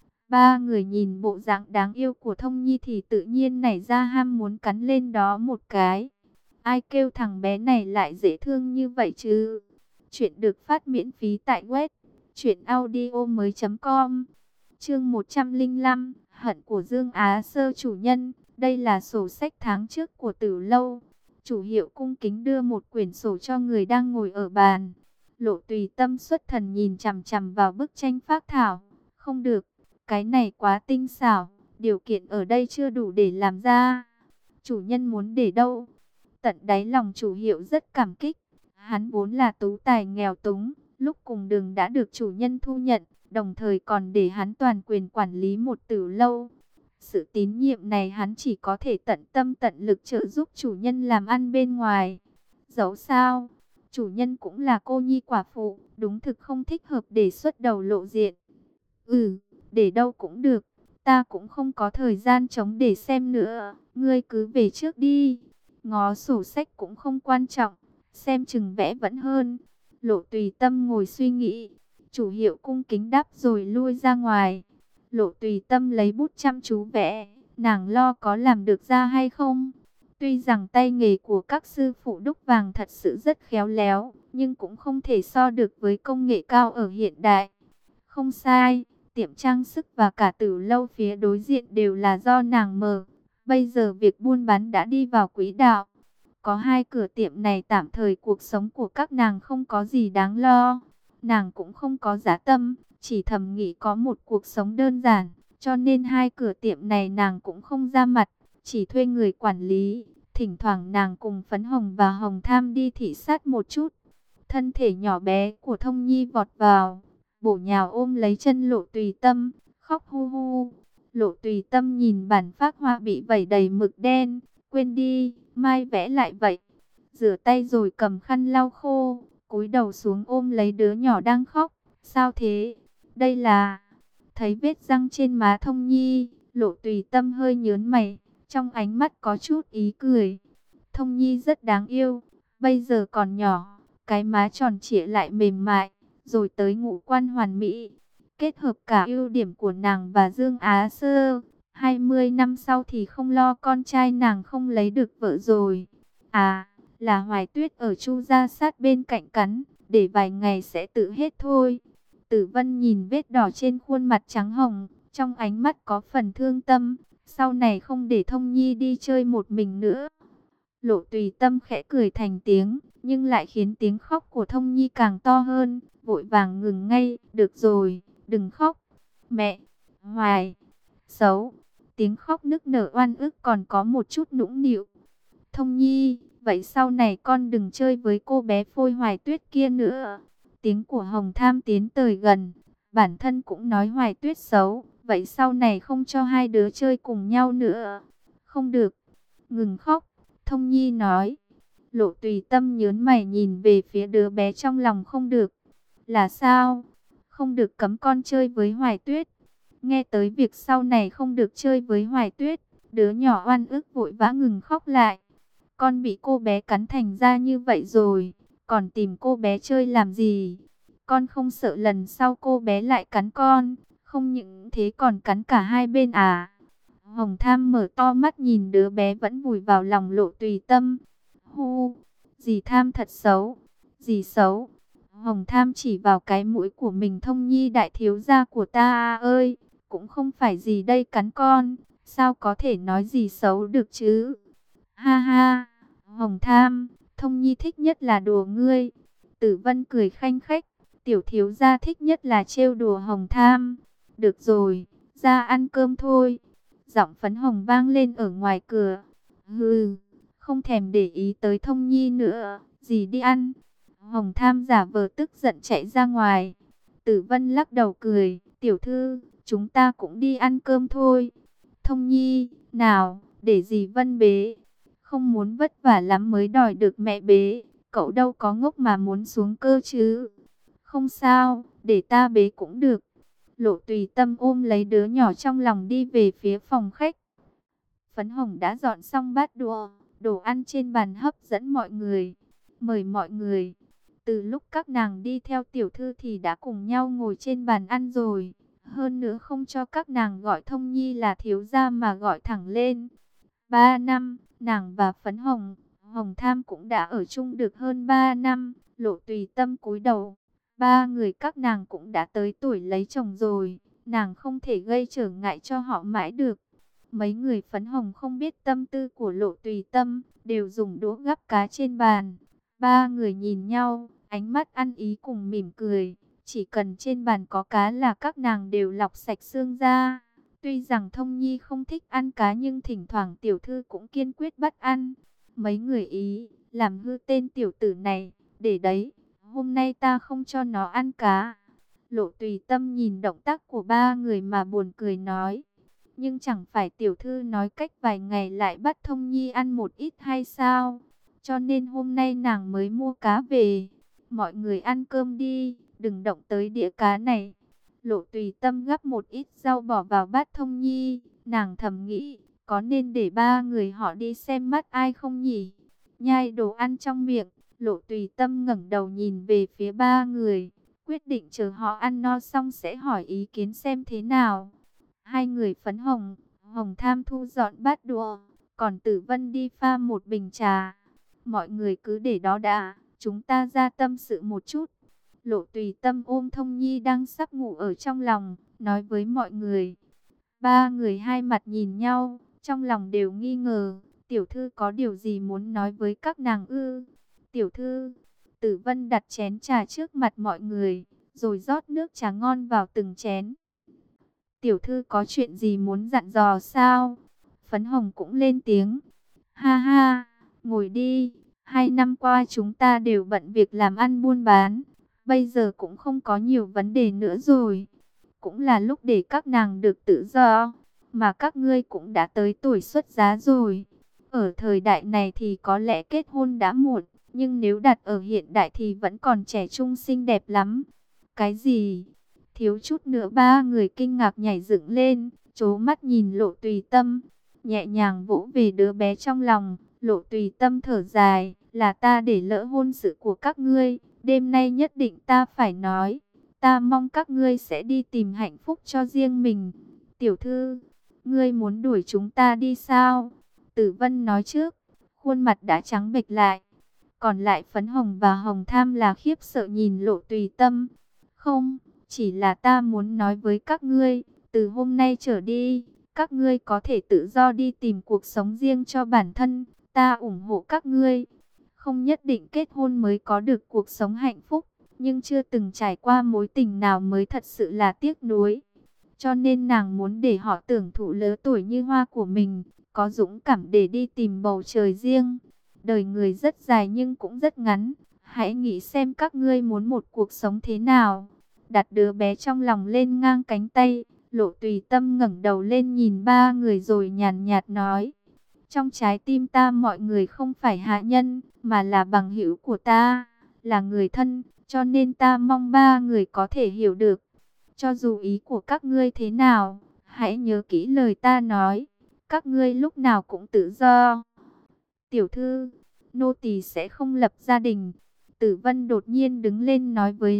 S1: Ba người nhìn bộ dạng đáng yêu của Thông Nhi thì tự nhiên nảy ra ham muốn cắn lên đó một cái. Ai kêu thằng bé này lại dễ thương như vậy chứ? Chuyện được phát miễn phí tại web truyện audio mới chấm com. Chương một trăm lẻ năm, hận của Dương Á Sơ chủ nhân. Đây là sổ sách tháng trước của Tử Lâu. Chủ hiệu cung kính đưa một quyển sổ cho người đang ngồi ở bàn. Lộ Tùy Tâm xuất thần nhìn chằm chằm vào bức tranh phác thảo. Không được, cái này quá tinh xảo, điều kiện ở đây chưa đủ để làm ra. Chủ nhân muốn để đâu? Tận đáy lòng chủ hiệu rất cảm kích. Hắn vốn là tú tài nghèo túng, lúc cùng đường đã được chủ nhân thu nhận, đồng thời còn để hắn toàn quyền quản lý một Tử Lâu. Sự tín nhiệm này hắn chỉ có thể tận tâm tận lực trợ giúp chủ nhân làm ăn bên ngoài. Dẫu sao, chủ nhân cũng là cô nhi quả phụ, đúng thực không thích hợp để xuất đầu lộ diện. Ừ, để đâu cũng được, ta cũng không có thời gian trống để xem nữa, ngươi cứ về trước đi. Ngó sổ sách cũng không quan trọng, xem chừng vẽ vẫn hơn. Lộ Tùy Tâm ngồi suy nghĩ, chủ hiệu cung kính đáp rồi lui ra ngoài. Lộ Tùy Tâm lấy bút chăm chú vẽ, nàng lo có làm được ra hay không. Tuy rằng tay nghề của các sư phụ đúc vàng thật sự rất khéo léo, nhưng cũng không thể so được với công nghệ cao ở hiện đại. Không sai, tiệm trang sức và cả Tử lâu phía đối diện đều là do nàng mở. Bây giờ việc buôn bán đã đi vào quỹ đạo. Có hai cửa tiệm này tạm thời cuộc sống của các nàng không có gì đáng lo. Nàng cũng không có dã tâm, chỉ thầm nghĩ có một cuộc sống đơn giản. Cho nên hai cửa tiệm này nàng cũng không ra mặt, chỉ thuê người quản lý. Thỉnh thoảng nàng cùng Phấn Hồng và Hồng Tham đi thị sát một chút. Thân thể nhỏ bé của Thông Nhi vọt vào, bổ nhào ôm lấy chân Lộ Tùy Tâm, khóc hu hu. Lộ Tùy Tâm nhìn bản phác họa bị vẩy đầy mực đen, quên đi, mai vẽ lại vậy. Rửa tay rồi cầm khăn lau khô, cúi đầu xuống ôm lấy đứa nhỏ đang khóc. Sao thế? Đây là... Thấy vết răng trên má Thông Nhi, Lộ Tùy Tâm hơi nhớn mày, trong ánh mắt có chút ý cười. Thông Nhi rất đáng yêu, bây giờ còn nhỏ, cái má tròn trịa lại mềm mại, rồi tới ngũ quan hoàn mỹ. Kết hợp cả ưu điểm của nàng và Dương Á Sơ, hai mươi năm sau thì không lo con trai nàng không lấy được vợ rồi. À, là Hoài Tuyết ở Chu gia sát bên cạnh cắn, để vài ngày sẽ tự hết thôi. Tử Vân nhìn vết đỏ trên khuôn mặt trắng hồng, trong ánh mắt có phần thương tâm, sau này không để Thông Nhi đi chơi một mình nữa. Lộ Tùy Tâm khẽ cười thành tiếng, nhưng lại khiến tiếng khóc của Thông Nhi càng to hơn, vội vàng ngừng ngay. Được rồi, đừng khóc. Mẹ, Hoài, xấu. Tiếng khóc nức nở oan ức còn có một chút nũng nịu. Thông Nhi, vậy sau này con đừng chơi với cô bé Phôi Hoài Tuyết kia nữa. Tiếng của Hồng Tham tiến tới gần, bản thân cũng nói Hoài Tuyết xấu, vậy sau này không cho hai đứa chơi cùng nhau nữa. Không được, ngừng khóc, Thông Nhi nói. Lộ Tùy Tâm nhớn mày nhìn về phía đứa bé trong lòng. Không được, là sao? Không được cấm con chơi với Hoài Tuyết. Nghe tới việc sau này không được chơi với Hoài Tuyết, đứa nhỏ oan ức vội vã ngừng khóc lại. Con bị cô bé cắn thành ra như vậy rồi, còn tìm cô bé chơi làm gì? Con không sợ lần sau cô bé lại cắn con, không những thế còn cắn cả hai bên à? Hồng Tham mở to mắt nhìn đứa bé vẫn vùi vào lòng Lộ Tùy Tâm. Hu, dì Tham thật xấu, dì xấu. Hồng Tham chỉ vào cái mũi của mình. Thông Nhi đại thiếu gia của ta ơi, cũng không phải gì đây cắn con, sao có thể nói gì xấu được chứ? Ha ha, Hồng Tham, Thông Nhi thích nhất là đùa ngươi. Tử Vân cười khanh khách, tiểu thiếu gia thích nhất là trêu đùa Hồng Tham. Được rồi, ra ăn cơm thôi. Giọng Phấn Hồng vang lên ở ngoài cửa. Hừ, không thèm để ý tới Thông Nhi nữa, dì đi ăn. Hồng Tham giả vờ tức giận chạy ra ngoài. Tử Vân lắc đầu cười, tiểu thư, chúng ta cũng đi ăn cơm thôi. Thông Nhi, nào, để dì Vân bế. Không muốn vất vả lắm mới đòi được mẹ bế, cậu đâu có ngốc mà muốn xuống cơ chứ. Không sao, để ta bế cũng được. Lộ Tùy Tâm ôm lấy đứa nhỏ trong lòng đi về phía phòng khách. Phấn Hồng đã dọn xong bát đũa, đồ ăn trên bàn hấp dẫn mọi người. Mời mọi người. Từ lúc các nàng đi theo tiểu thư thì đã cùng nhau ngồi trên bàn ăn rồi. Hơn nữa không cho các nàng gọi Thông Nhi là thiếu gia mà gọi thẳng lên. Ba năm, nàng và Phấn Hồng, Hồng Tham cũng đã ở chung được hơn ba năm. Lộ Tùy Tâm cúi đầu. Ba người các nàng cũng đã tới tuổi lấy chồng rồi, nàng không thể gây trở ngại cho họ mãi được. Mấy người Phấn Hồng không biết tâm tư của Lộ Tùy Tâm, đều dùng đũa gắp cá trên bàn. Ba người nhìn nhau, ánh mắt ăn ý cùng mỉm cười. Chỉ cần trên bàn có cá là các nàng đều lọc sạch xương ra. Tuy rằng Thông Nhi không thích ăn cá nhưng thỉnh thoảng tiểu thư cũng kiên quyết bắt ăn. Mấy người ý, làm hư tên tiểu tử này, để đấy. Hôm nay ta không cho nó ăn cá. Lộ Tùy Tâm nhìn động tác của ba người mà buồn cười nói. Nhưng chẳng phải tiểu thư nói cách vài ngày lại bắt Thông Nhi ăn một ít hay sao? Cho nên hôm nay nàng mới mua cá về. Mọi người ăn cơm đi, đừng động tới đĩa cá này. Lộ Tùy Tâm gắp một ít rau bỏ vào bát Thông Nhi. Nàng thầm nghĩ, có nên để ba người họ đi xem mắt ai không nhỉ? Nhai đồ ăn trong miệng, Lộ Tùy Tâm ngẩng đầu nhìn về phía ba người. Quyết định chờ họ ăn no xong sẽ hỏi ý kiến xem thế nào. Hai người Phấn Hồng, Hồng Tham thu dọn bát đũa, còn Tử Vân đi pha một bình trà. Mọi người cứ để đó đã, chúng ta ra tâm sự một chút. Lộ Tùy Tâm ôm Thông Nhi đang sắp ngủ ở trong lòng, nói với mọi người. Ba người hai mặt nhìn nhau, trong lòng đều nghi ngờ, tiểu thư có điều gì muốn nói với các nàng ư? Tiểu thư, Tử Vân đặt chén trà trước mặt mọi người, rồi rót nước trà ngon vào từng chén. Tiểu thư có chuyện gì muốn dặn dò sao? Phấn Hồng cũng lên tiếng. Ha ha, ngồi đi. Hai năm qua chúng ta đều bận việc làm ăn buôn bán. Bây giờ cũng không có nhiều vấn đề nữa rồi. Cũng là lúc để các nàng được tự do. Mà các ngươi cũng đã tới tuổi xuất giá rồi. Ở thời đại này thì có lẽ kết hôn đã muộn. Nhưng nếu đặt ở hiện đại thì vẫn còn trẻ trung xinh đẹp lắm. Cái gì? Thiếu chút nữa ba người kinh ngạc nhảy dựng lên, trố mắt nhìn Lộ Tùy Tâm, nhẹ nhàng vỗ về đứa bé trong lòng. Lộ Tùy Tâm thở dài, là ta để lỡ hôn sự của các ngươi, đêm nay nhất định ta phải nói, ta mong các ngươi sẽ đi tìm hạnh phúc cho riêng mình. Tiểu thư, ngươi muốn đuổi chúng ta đi sao? Tử Vân nói trước, khuôn mặt đã trắng bệch lại. Còn lại Phấn Hồng và Hồng Tham là khiếp sợ nhìn Lộ Tùy Tâm. Không, chỉ là ta muốn nói với các ngươi, từ hôm nay trở đi, các ngươi có thể tự do đi tìm cuộc sống riêng cho bản thân, ta ủng hộ các ngươi. Không nhất định kết hôn mới có được cuộc sống hạnh phúc, nhưng chưa từng trải qua mối tình nào mới thật sự là tiếc nuối. Cho nên nàng muốn để họ tưởng thụ lứa tuổi như hoa của mình, có dũng cảm để đi tìm bầu trời riêng. Đời người rất dài nhưng cũng rất ngắn, hãy nghĩ xem các ngươi muốn một cuộc sống thế nào. Đặt đứa bé trong lòng lên ngang cánh tay, Lộ Tùy Tâm ngẩng đầu lên nhìn ba người rồi nhàn nhạt nói. Trong trái tim ta mọi người không phải hạ nhân, mà là bằng hữu của ta, là người thân, cho nên ta mong ba người có thể hiểu được. Cho dù ý của các ngươi thế nào, hãy nhớ kỹ lời ta nói, các ngươi lúc nào cũng tự do. Tiểu thư, nô tỳ sẽ không lập gia đình. Tử Vân đột nhiên đứng lên nói với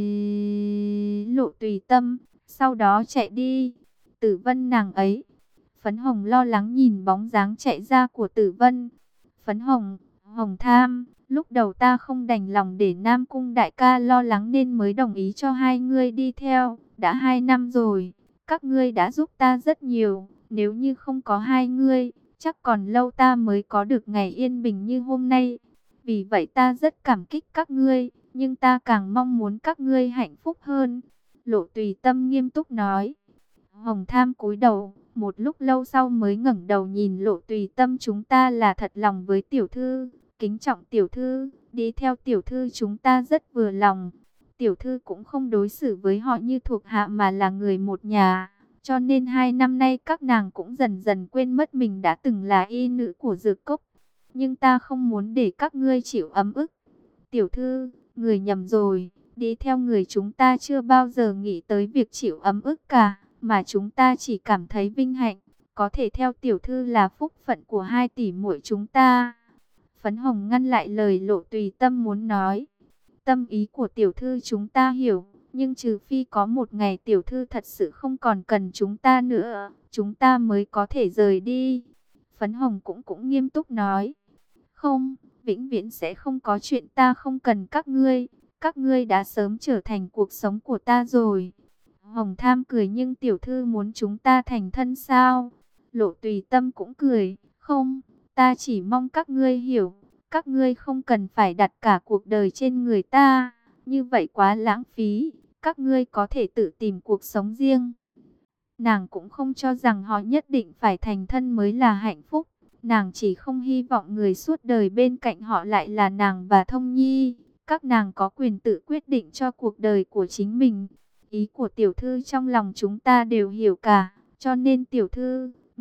S1: Lộ Tùy Tâm, sau đó chạy đi. Tử Vân nàng ấy. Phấn Hồng lo lắng nhìn bóng dáng chạy ra của Tử Vân. Phấn Hồng, Hồng Tham, lúc đầu ta không đành lòng để Nam Cung đại ca lo lắng nên mới đồng ý cho hai ngươi đi theo. Đã hai năm rồi, các ngươi đã giúp ta rất nhiều. Nếu như không có hai ngươi, chắc còn lâu ta mới có được ngày yên bình như hôm nay. Vì vậy ta rất cảm kích các ngươi, nhưng ta càng mong muốn các ngươi hạnh phúc hơn. Lộ Tùy Tâm nghiêm túc nói. Hồng Tham cúi đầu, một lúc lâu sau mới ngẩng đầu nhìn Lộ Tùy Tâm. Chúng ta là thật lòng với tiểu thư, kính trọng tiểu thư, đi theo tiểu thư chúng ta rất vừa lòng. Tiểu thư cũng không đối xử với họ như thuộc hạ mà là người một nhà. Cho nên hai năm nay các nàng cũng dần dần quên mất mình đã từng là y nữ của Dược Cốc. Nhưng ta không muốn để các ngươi chịu ấm ức. Tiểu thư, người nhầm rồi. Đi theo người chúng ta chưa bao giờ nghĩ tới việc chịu ấm ức cả. Mà chúng ta chỉ cảm thấy vinh hạnh. Có thể theo tiểu thư là phúc phận của hai tỷ muội chúng ta. Phấn Hồng ngăn lại lời Lộ Tùy Tâm muốn nói. Tâm ý của tiểu thư chúng ta hiểu. Nhưng trừ phi có một ngày tiểu thư thật sự không còn cần chúng ta nữa, chúng ta mới có thể rời đi. Phấn Hồng cũng cũng nghiêm túc nói. Không, vĩnh viễn sẽ không có chuyện ta không cần các ngươi. Các ngươi đã sớm trở thành cuộc sống của ta rồi. Hồng Tham cười, nhưng tiểu thư muốn chúng ta thành thân sao? Lộ Tùy Tâm cũng cười. Không, ta chỉ mong các ngươi hiểu. Các ngươi không cần phải đặt cả cuộc đời trên người ta. Như vậy quá lãng phí. Các ngươi có thể tự tìm cuộc sống riêng. Nàng cũng không cho rằng họ nhất định phải thành thân mới là hạnh phúc. Nàng chỉ không hy vọng người suốt đời bên cạnh họ lại là nàng và Thông Nhi. Các nàng có quyền tự quyết định cho cuộc đời của chính mình. Ý của tiểu thư trong lòng chúng ta đều hiểu cả. Cho nên tiểu thư,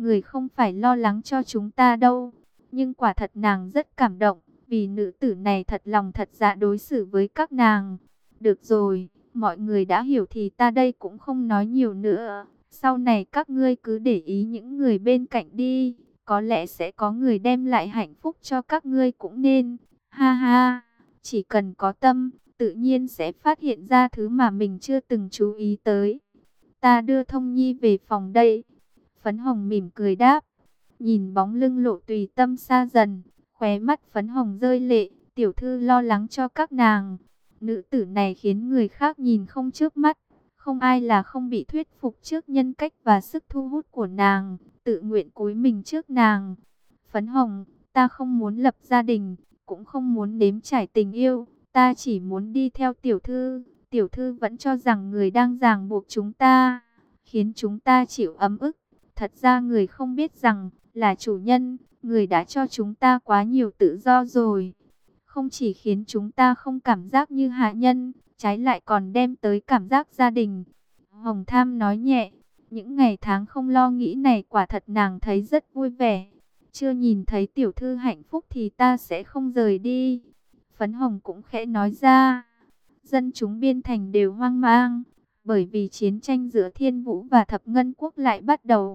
S1: người không phải lo lắng cho chúng ta đâu. Nhưng quả thật nàng rất cảm động, vì nữ tử này thật lòng thật dạ đối xử với các nàng. Được rồi, mọi người đã hiểu thì ta đây cũng không nói nhiều nữa. Sau này các ngươi cứ để ý những người bên cạnh đi, có lẽ sẽ có người đem lại hạnh phúc cho các ngươi cũng nên. Ha ha, chỉ cần có tâm, tự nhiên sẽ phát hiện ra thứ mà mình chưa từng chú ý tới. Ta đưa Thông Nhi về phòng đây. Phấn Hồng mỉm cười đáp. Nhìn bóng lưng Lộ Tùy Tâm xa dần, khóe mắt Phấn Hồng rơi lệ. Tiểu thư lo lắng cho các nàng. Nữ tử này khiến người khác nhìn không chớp mắt. Không ai là không bị thuyết phục trước nhân cách và sức thu hút của nàng, tự nguyện cúi mình trước nàng. Phấn Hồng, ta không muốn lập gia đình, cũng không muốn nếm trải tình yêu. Ta chỉ muốn đi theo tiểu thư. Tiểu thư vẫn cho rằng người đang ràng buộc chúng ta, khiến chúng ta chịu ấm ức. Thật ra người không biết rằng, là chủ nhân, người đã cho chúng ta quá nhiều tự do rồi. Không chỉ khiến chúng ta không cảm giác như hạ nhân, trái lại còn đem tới cảm giác gia đình. Hồng Tham nói nhẹ, những ngày tháng không lo nghĩ này quả thật nàng thấy rất vui vẻ. Chưa nhìn thấy tiểu thư hạnh phúc thì ta sẽ không rời đi. Phấn Hồng cũng khẽ nói ra. Dân chúng biên thành đều hoang mang, bởi vì chiến tranh giữa Thiên Vũ và Thập Ngân Quốc lại bắt đầu.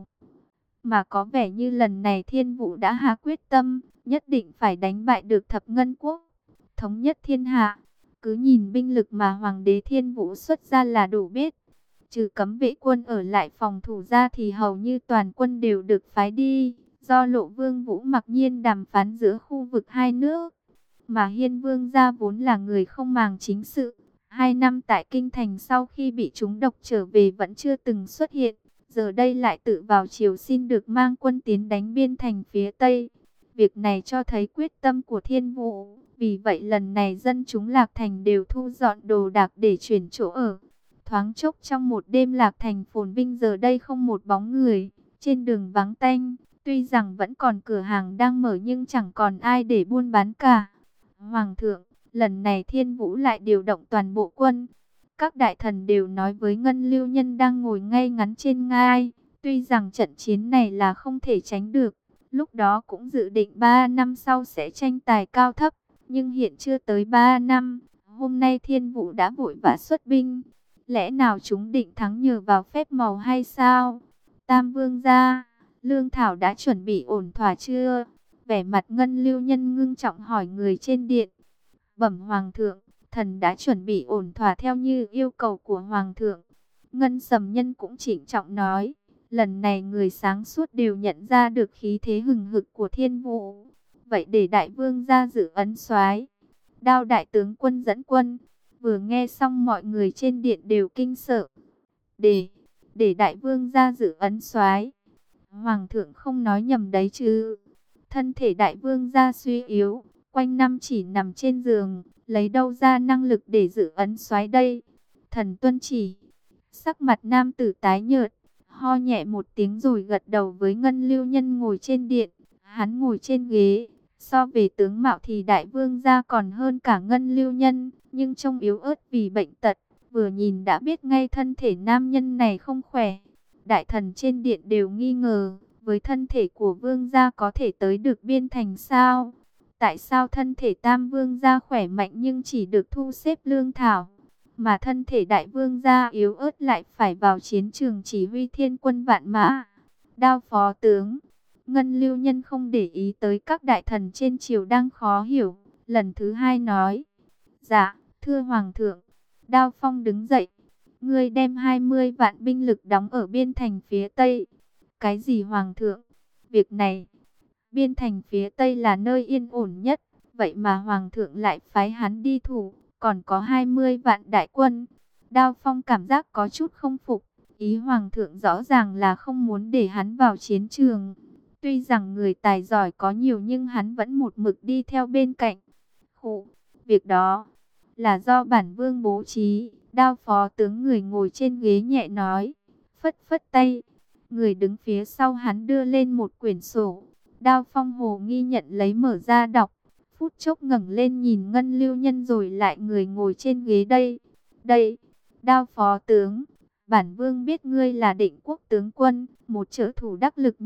S1: Mà có vẻ như lần này Thiên Vũ đã hạ quyết tâm, nhất định phải đánh bại được Thập Ngân Quốc, thống nhất thiên hạ. Cứ nhìn binh lực mà Hoàng đế Thiên Vũ xuất ra là đủ biết. Trừ cấm vệ quân ở lại phòng thủ ra thì hầu như toàn quân đều được phái đi, do Lộ Vương Vũ mặc nhiên đàm phán giữa khu vực hai nước. Mà Hiên Vương gia vốn là người không màng chính sự. Hai năm tại Kinh Thành sau khi bị trúng độc trở về vẫn chưa từng xuất hiện. Giờ đây lại tự vào triều xin được mang quân tiến đánh biên thành phía Tây. Việc này cho thấy quyết tâm của Thiên Vũ. Vì vậy lần này dân chúng Lạc Thành đều thu dọn đồ đạc để chuyển chỗ ở. Thoáng chốc trong một đêm Lạc Thành phồn vinh giờ đây không một bóng người. Trên đường vắng tanh, tuy rằng vẫn còn cửa hàng đang mở nhưng chẳng còn ai để buôn bán cả. Hoàng thượng, lần này Thiên Vũ lại điều động toàn bộ quân. Các đại thần đều nói với Ngân Lưu Nhân đang ngồi ngay ngắn trên ngai. Tuy rằng trận chiến này là không thể tránh được, lúc đó cũng dự định ba năm sau sẽ tranh tài cao thấp. Nhưng hiện chưa tới ba năm, hôm nay Thiên Vũ đã vội vã xuất binh. Lẽ nào chúng định thắng nhờ vào phép màu hay sao? Tam Vương gia, lương thảo đã chuẩn bị ổn thỏa chưa? Vẻ mặt Ngân Lưu Nhân ngưng trọng hỏi người trên điện. Bẩm Hoàng thượng, thần đã chuẩn bị ổn thỏa theo như yêu cầu của Hoàng thượng. Ngân Sầm Nhân cũng trịnh trọng nói. Lần này người sáng suốt đều nhận ra được khí thế hừng hực của Thiên Vũ. Vậy để đại vương ra dự ấn soái. Đao đại tướng quân dẫn quân. Vừa nghe xong mọi người trên điện đều kinh sợ. Để, để đại vương ra dự ấn soái. Hoàng thượng không nói nhầm đấy chứ. Thân thể đại vương ra suy yếu, quanh năm chỉ nằm trên giường, lấy đâu ra năng lực để dự ấn soái đây. Thần tuân chỉ. Sắc mặt nam tử tái nhợt, ho nhẹ một tiếng rồi gật đầu với Ngân Lưu Nhân ngồi trên điện. Hắn ngồi trên ghế. So về tướng mạo thì đại vương gia còn hơn cả Ngân Lưu Nhân, nhưng trông yếu ớt vì bệnh tật. Vừa nhìn đã biết ngay thân thể nam nhân này không khỏe. Đại thần trên điện đều nghi ngờ, với thân thể của vương gia có thể tới được biên thành sao? Tại sao thân thể tam vương gia khỏe mạnh nhưng chỉ được thu xếp lương thảo, mà thân thể đại vương gia yếu ớt lại phải vào chiến trường chỉ huy thiên quân vạn mã? Đao phó tướng. Ngân Lưu Nhân không để ý tới các đại thần trên triều đang khó hiểu, lần thứ hai nói. Dạ, thưa Hoàng thượng. Đao Phong đứng dậy. Ngươi đem hai mươi vạn binh lực đóng ở biên thành phía Tây. Cái gì Hoàng thượng? Việc này, biên thành phía Tây là nơi yên ổn nhất, vậy mà Hoàng thượng lại phái hắn đi thủ, còn có hai mươi vạn đại quân. Đao Phong cảm giác có chút không phục, ý Hoàng thượng rõ ràng là không muốn để hắn vào chiến trường. Tuy rằng người tài giỏi có nhiều nhưng hắn vẫn một mực đi theo bên cạnh. Khụ, việc đó là do bản vương bố trí. Đao phó tướng người ngồi trên ghế nhẹ nói, phất phất tay. Người đứng phía sau hắn đưa lên một quyển sổ. Đao Phong hồ nghi nhận lấy mở ra đọc. Phút chốc ngẩng lên nhìn Ngân Lưu Nhân rồi lại người ngồi trên ghế đây. Đây, Đao phó tướng, bản vương biết ngươi là Định Quốc tướng quân, một trợ thủ đắc lực nhất.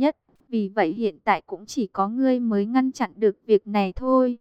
S1: Vì vậy hiện tại cũng chỉ có ngươi mới ngăn chặn được việc này thôi.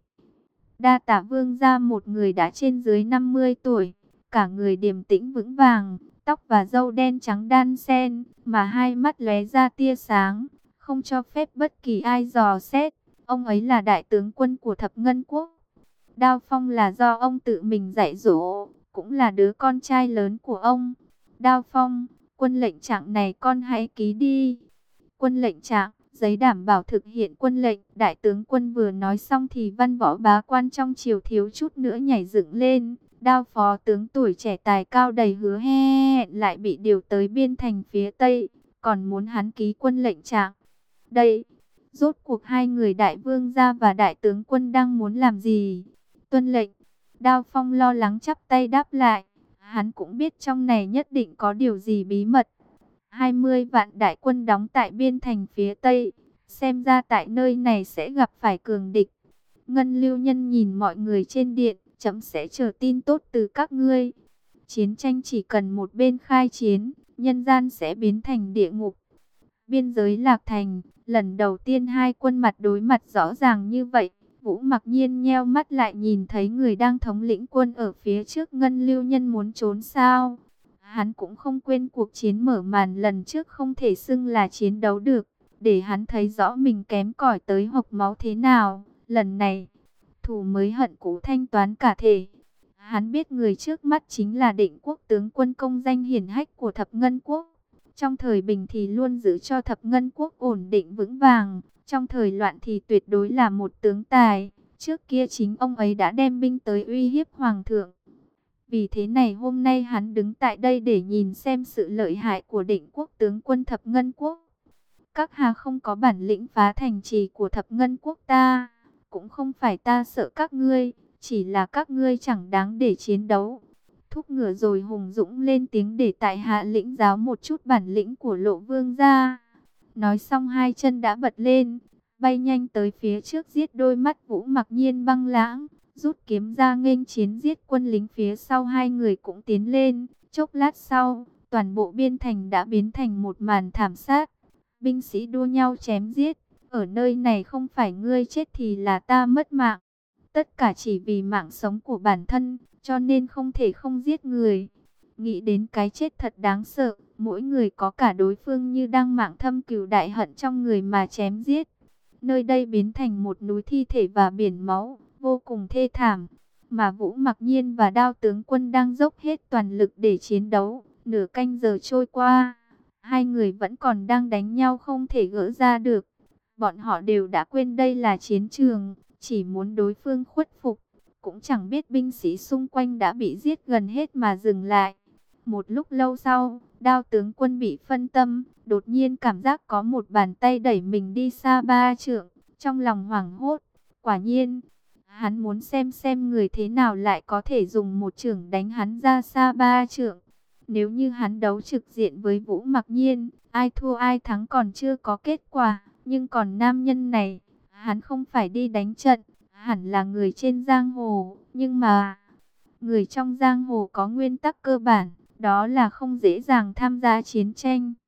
S1: Đa Tả Vương gia một người đã trên dưới năm mươi tuổi, cả người điềm tĩnh vững vàng, tóc và râu đen trắng đan xen, mà hai mắt lóe ra tia sáng, không cho phép bất kỳ ai dò xét. Ông ấy là đại tướng quân của Thập Ngân Quốc. Đao Phong là do ông tự mình dạy dỗ, cũng là đứa con trai lớn của ông. Đao Phong, quân lệnh trạng này con hãy ký đi. Quân lệnh trạng, giấy đảm bảo thực hiện quân lệnh. Đại tướng quân vừa nói xong thì văn võ bá quan trong triều thiếu chút nữa nhảy dựng lên. Đao phó tướng tuổi trẻ tài cao đầy hứa hẹn lại bị điều tới biên thành phía Tây, còn muốn hắn ký quân lệnh trạng. Đây, rốt cuộc hai người đại vương gia và đại tướng quân đang muốn làm gì? Tuân lệnh. Đao Phong lo lắng chắp tay đáp lại. Hắn cũng biết trong này nhất định có điều gì bí mật. hai mươi vạn đại quân đóng tại biên thành phía Tây, xem ra tại nơi này sẽ gặp phải cường địch. Ngân Lưu Nhân nhìn mọi người trên điện, chấm sẽ chờ tin tốt từ các ngươi. Chiến tranh chỉ cần một bên khai chiến, nhân gian sẽ biến thành địa ngục. Biên giới Lạc Thành, lần đầu tiên hai quân mặt đối mặt rõ ràng như vậy. Vũ Mặc Nhiên nheo mắt lại nhìn thấy người đang thống lĩnh quân ở phía trước. Ngân Lưu Nhân muốn trốn sao? Hắn cũng không quên cuộc chiến mở màn lần trước không thể xưng là chiến đấu được, để hắn thấy rõ mình kém cỏi tới hộc máu thế nào. Lần này, thù mới hận cũ thanh toán cả thể. Hắn biết người trước mắt chính là Định Quốc tướng quân công danh hiển hách của Thập Ngân Quốc. Trong thời bình thì luôn giữ cho Thập Ngân Quốc ổn định vững vàng, trong thời loạn thì tuyệt đối là một tướng tài. Trước kia chính ông ấy đã đem binh tới uy hiếp hoàng thượng. Vì thế này hôm nay hắn đứng tại đây để nhìn xem sự lợi hại của Định Quốc tướng quân Thập Ngân Quốc. Các hà không có bản lĩnh phá thành trì của Thập Ngân Quốc ta, cũng không phải ta sợ các ngươi, chỉ là các ngươi chẳng đáng để chiến đấu. Thúc ngựa rồi hùng dũng lên tiếng để tại hạ lĩnh giáo một chút bản lĩnh của Lộ Vương gia. Nói xong hai chân đã bật lên, bay nhanh tới phía trước giết. Đôi mắt Vũ Mặc Nhiên băng lãng, rút kiếm ra nghênh chiến giết quân lính phía sau. Hai người cũng tiến lên. Chốc lát sau, toàn bộ biên thành đã biến thành một màn thảm sát. Binh sĩ đua nhau chém giết. Ở nơi này không phải ngươi chết thì là ta mất mạng. Tất cả chỉ vì mạng sống của bản thân, cho nên không thể không giết người. Nghĩ đến cái chết thật đáng sợ, mỗi người có cả đối phương như đang mạng thâm cừu đại hận trong người mà chém giết. Nơi đây biến thành một núi thi thể và biển máu, vô cùng thê thảm. Mà Vũ Mặc Nhiên và Đao tướng quân đang dốc hết toàn lực để chiến đấu. Nửa canh giờ trôi qua, hai người vẫn còn đang đánh nhau không thể gỡ ra được. Bọn họ đều đã quên đây là chiến trường, chỉ muốn đối phương khuất phục. Cũng chẳng biết binh sĩ xung quanh đã bị giết gần hết mà dừng lại. Một lúc lâu sau, Đao tướng quân bị phân tâm, đột nhiên cảm giác có một bàn tay đẩy mình đi xa ba trượng, trong lòng hoảng hốt. Quả nhiên, hắn muốn xem xem người thế nào lại có thể dùng một chưởng đánh hắn ra xa ba trượng. Nếu như hắn đấu trực diện với Vũ Mặc Nhiên, ai thua ai thắng còn chưa có kết quả, nhưng còn nam nhân này, hắn không phải đi đánh trận, hẳn là người trên giang hồ, nhưng mà người trong giang hồ có nguyên tắc cơ bản, đó là không dễ dàng tham gia chiến tranh.